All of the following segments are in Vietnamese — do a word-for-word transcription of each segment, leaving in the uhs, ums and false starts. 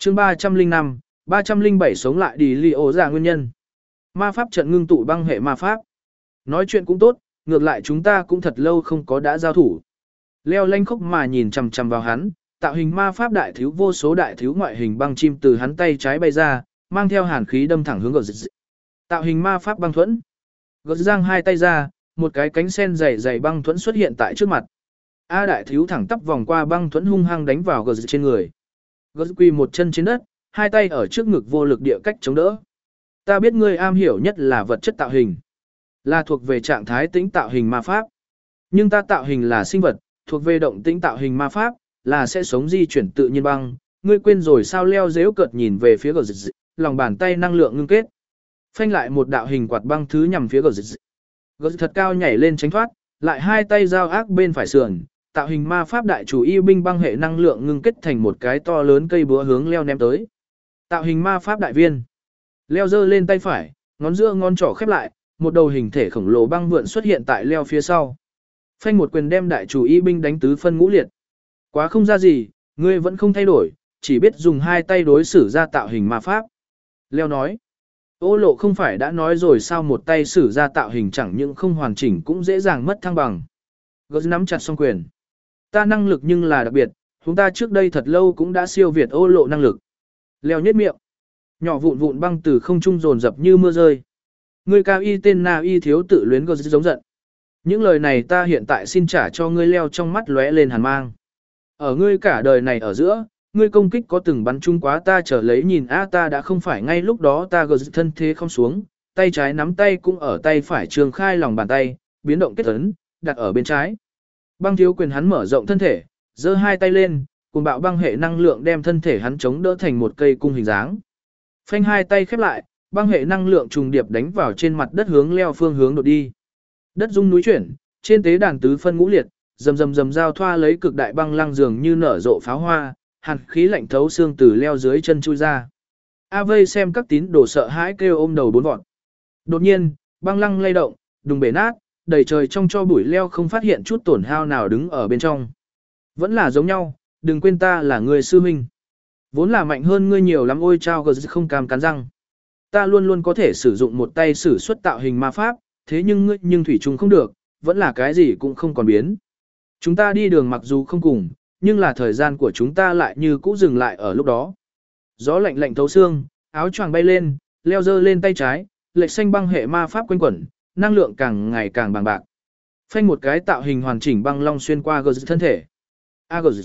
chương ba trăm linh năm, ba trăm linh bảy sống lại đi li ổ dạ nguyên nhân. Ma pháp trận ngưng tụ băng hệ ma pháp. Nói chuyện cũng tốt, ngược lại chúng ta cũng thật lâu không có đã giao thủ. Leo lanh khốc mà nhìn chằm chằm vào hắn, tạo hình ma pháp đại thiếu vô số đại thiếu ngoại hình băng chim từ hắn tay trái bay ra, mang theo hàn khí đâm thẳng hướng gờ dịch. Tạo hình ma pháp băng thuẫn. Gờ giang hai tay ra, một cái cánh sen dày dày băng thuẫn xuất hiện tại trước mặt. A đại thiếu thẳng tắp vòng qua băng thuẫn hung hăng đánh vào gờ dịch trên người. Gờ quỳ một chân trên đất, hai tay ở trước ngực vô lực địa cách chống đỡ. Ta biết ngươi am hiểu nhất là vật chất tạo hình, là thuộc về trạng thái tĩnh tạo hình ma pháp. Nhưng ta tạo hình là sinh vật, thuộc về động tĩnh tạo hình ma pháp, là sẽ sống di chuyển tự nhiên băng. Ngươi quên rồi sao? Leo dếu cợt nhìn về phía gờ dịch, lòng bàn tay năng lượng ngưng kết. Phanh lại một đạo hình quạt băng thứ nhằm phía gờ dịch. Gờ dịch thật cao nhảy lên tránh thoát, lại hai tay giao ác bên phải sườn, tạo hình ma pháp đại chủ y binh băng hệ năng lượng ngưng kết thành một cái to lớn cây búa hướng Leo ném tới. Tạo hình ma pháp đại viên. Leo giơ lên tay phải, ngón giữa ngón trỏ khép lại, một đầu hình thể khổng lồ băng vượn xuất hiện tại Leo phía sau. Phanh một quyền đem đại chủ y binh đánh tứ phân ngũ liệt. Quá không ra gì, ngươi vẫn không thay đổi, chỉ biết dùng hai tay đối xử ra tạo hình ma pháp. Leo nói. Ô lộ không phải đã nói rồi sao một tay xử ra tạo hình chẳng những không hoàn chỉnh cũng dễ dàng mất thăng bằng. Gớt nắm chặt song quyền. Ta năng lực nhưng là đặc biệt, chúng ta trước đây thật lâu cũng đã siêu việt ô lộ năng lực. Leo nhếch miệng. Nhỏ vụn vụn băng từ không trung dồn dập như mưa rơi. Ngươi cao y tên na y thiếu tự luyến gớt giống giận. Những lời này ta hiện tại xin trả cho ngươi. Leo trong mắt lóe lên hàn mang. Ở ngươi cả đời này ở giữa, ngươi công kích có từng bắn trúng quá ta trở lấy nhìn a ta đã không phải ngay lúc đó ta gờ thân thế không xuống, tay trái nắm tay cũng ở tay phải trường khai lòng bàn tay, biến động kết ấn, đặt ở bên trái. Băng thiếu quyền hắn mở rộng thân thể, giơ hai tay lên, cùng bạo băng hệ năng lượng đem thân thể hắn chống đỡ thành một cây cung hình dáng. Phanh hai tay khép lại, băng hệ năng lượng trùng điệp đánh vào trên mặt đất hướng Leo phương hướng đột đi. Đất rung núi chuyển, trên tế đàn tứ phân ngũ liệt, rầm rầm rầm giao thoa lấy cực đại băng lăng dường như nở rộ pháo hoa, hàn khí lạnh thấu xương từ Leo dưới chân chui ra. A vây xem các tín đồ sợ hãi kêu ôm đầu bốn vọt. Đột nhiên, băng lăng lay động, đùng bể nát, đầy trời trong cho bụi Leo không phát hiện chút tổn hao nào đứng ở bên trong. Vẫn là giống nhau, đừng quên ta là người sư huynh. Vốn là mạnh hơn ngươi nhiều lắm. Ôi chao gờ không cam cắn răng. Ta luôn luôn có thể sử dụng một tay sử xuất tạo hình ma pháp, thế nhưng ngươi nhưng thủy chung không được, vẫn là cái gì cũng không còn biến. Chúng ta đi đường mặc dù không cùng, nhưng là thời gian của chúng ta lại như cũ dừng lại ở lúc đó. Gió lạnh lạnh thấu xương, áo choàng bay lên, Leo giơ lên tay trái, lệch xanh băng hệ ma pháp quanh quẩn, năng lượng càng ngày càng bằng bạc. Phanh một cái tạo hình hoàn chỉnh băng long xuyên qua gờ thân thể. A gờ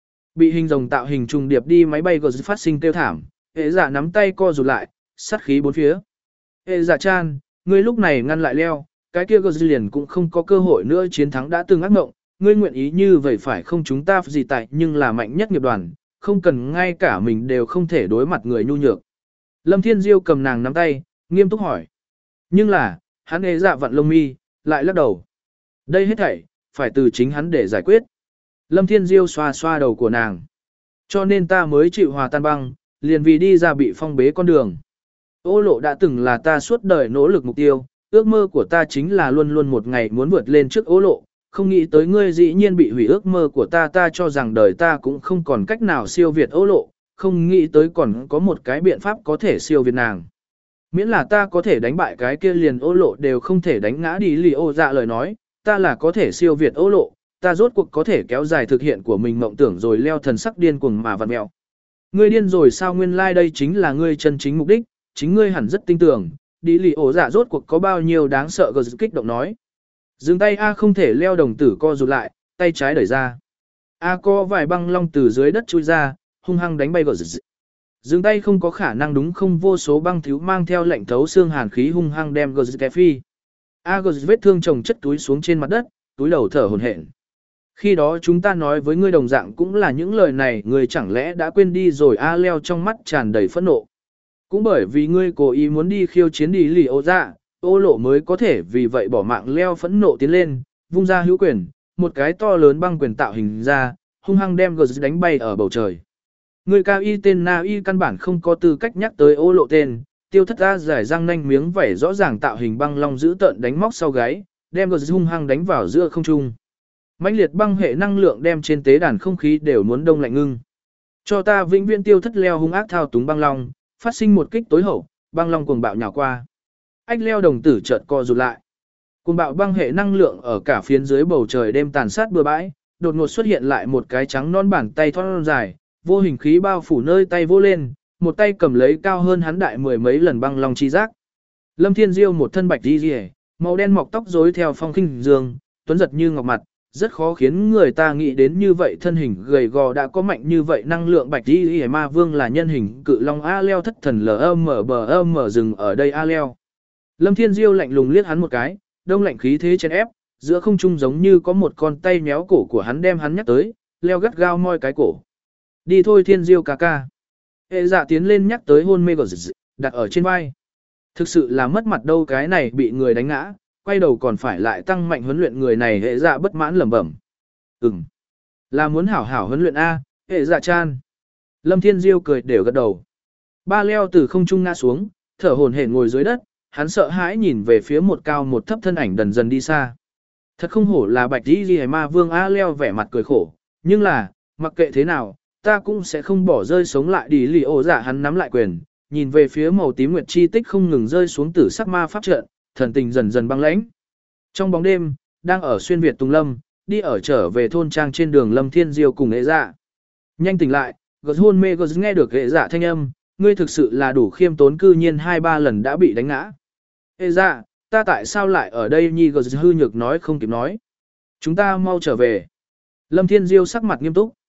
bị hình rồng tạo hình trùng điệp đi máy bay gờ phát sinh kêu thảm, hệ giả nắm tay co rụt lại, sát khí bốn phía. Hệ giả chan, ngươi lúc này ngăn lại Leo, cái kia gờ liền cũng không có cơ hội nữa chiến thắng đã từng ác mộng. Ngươi nguyện ý như vậy phải không? Chúng ta gì tại nhưng là mạnh nhất nghiệp đoàn, không cần ngay cả mình đều không thể đối mặt người nhu nhược. Lâm Thiên Diêu cầm nàng nắm tay, nghiêm túc hỏi. Nhưng là, hắn ế dạ vặn lông mi, lại lắc đầu. Đây hết thảy, phải từ chính hắn để giải quyết. Lâm Thiên Diêu xoa xoa đầu của nàng. Cho nên ta mới chịu hòa tan băng, liền vì đi ra bị phong bế con đường. Ô lộ đã từng là ta suốt đời nỗ lực mục tiêu, ước mơ của ta chính là luôn luôn một ngày muốn vượt lên trước ô lộ. Không nghĩ tới ngươi dĩ nhiên bị hủy ước mơ của ta, ta cho rằng đời ta cũng không còn cách nào siêu việt ô lộ, không nghĩ tới còn có một cái biện pháp có thể siêu việt nàng. Miễn là ta có thể đánh bại cái kia liền ô lộ đều không thể đánh ngã đi lì ô dạ lời nói, ta là có thể siêu việt ô lộ, ta rốt cuộc có thể kéo dài thực hiện của mình mộng tưởng rồi. Leo thần sắc điên cuồng mà vặn mẹo. Ngươi điên rồi sao? Nguyên lai like đây chính là ngươi chân chính mục đích, chính ngươi hẳn rất tin tưởng, đi lì ô dạ rốt cuộc có bao nhiêu đáng sợ. Gờ kích động nói. Dừng tay A không thể. Leo đồng tử co rụt lại, tay trái đẩy ra. A co vài băng long từ dưới đất chui ra, hung hăng đánh bay gờ. Dừng tay không có khả năng đúng không? Vô số băng thiếu mang theo lệnh thấu xương hàn khí hung hăng đem gờ té phi. A gờ vết thương chồng chất túi xuống trên mặt đất, túi đầu thở hổn hển. Khi đó chúng ta nói với ngươi đồng dạng cũng là những lời này, ngươi chẳng lẽ đã quên đi rồi? A Leo trong mắt tràn đầy phẫn nộ. Cũng bởi vì ngươi cố ý muốn đi khiêu chiến đi lì ô dạ, ô lộ mới có thể vì vậy bỏ mạng. Leo phẫn nộ tiến lên, vung ra hữu quyền, một cái to lớn băng quyền tạo hình ra, hung hăng đem gờ đánh bay ở bầu trời. Người cao y tên Na y căn bản không có tư cách nhắc tới ô lộ tên, tiêu thất ra giải răng nanh miếng vảy rõ ràng tạo hình băng long giữ tợn đánh móc sau gáy, đem gờ hung hăng đánh vào giữa không trung. Mãnh liệt băng hệ năng lượng đem trên tế đàn không khí đều muốn đông lạnh ngưng. Cho ta vĩnh viễn tiêu thất leo hung ác thao túng băng long, phát sinh một kích tối hậu, băng long cuồng bạo nhào qua. Ách leo đồng tử chợt co rụt lại. Cuồng bạo băng hệ năng lượng ở cả phiến dưới bầu trời đêm tàn sát bừa bãi, đột ngột xuất hiện lại một cái trắng non bàn tay thon dài, vô hình khí bao phủ nơi tay vô lên, một tay cầm lấy cao hơn hắn đại mười mấy lần băng long chi giác. Lâm Thiên Diêu một thân bạch y liễu, màu đen mọc tóc rối theo phong khinh dương, tuấn giật như ngọc mặt, rất khó khiến người ta nghĩ đến như vậy thân hình gầy gò đã có mạnh như vậy năng lượng bạch y liễu ma vương là nhân hình cự long a leo thất thần lm bờ mở dừng ở đây a leo. Lâm Thiên Diêu lạnh lùng liếc hắn một cái, đông lạnh khí thế chèn ép, giữa không trung giống như có một con tay méo cổ của hắn đem hắn nhắc tới, leo gắt gao moi cái cổ. Đi thôi Thiên Diêu ca ca. Hệ dạ tiến lên nhắc tới hôn mê của dị, đặt ở trên vai. Thực sự là mất mặt đâu cái này bị người đánh ngã, quay đầu còn phải lại tăng mạnh huấn luyện người này hệ dạ bất mãn lẩm bẩm. Ừm, là muốn hảo hảo huấn luyện A, hệ dạ chan. Lâm Thiên Diêu cười đều gật đầu. Ba leo từ không trung ngã xuống, thở hổn hển ngồi dưới đất, hắn sợ hãi nhìn về phía một cao một thấp thân ảnh dần dần đi xa. Thật không hổ là bạch y liễu ma vương a leo vẻ mặt cười khổ, nhưng là, mặc kệ thế nào, ta cũng sẽ không bỏ rơi sống lại đi lì ổ giả hắn nắm lại quyền, nhìn về phía màu tím nguyệt chi tích không ngừng rơi xuống tử sắc ma pháp trận, thần tình dần dần băng lãnh. Trong bóng đêm, đang ở xuyên Việt Tùng Lâm, đi ở trở về thôn trang trên đường Lâm Thiên Diêu cùng hệ dạ. Nhanh tỉnh lại, gật hôn mê gật nghe được hệ dạ thanh âm, ngươi thực sự là đủ khiêm tốn cư nhiên hai ba lần đã bị đánh ngã. Hệ dạ, ta tại sao lại ở đây nhi gật hư nhược nói không kịp nói. Chúng ta mau trở về. Lâm Thiên Diêu sắc mặt nghiêm túc.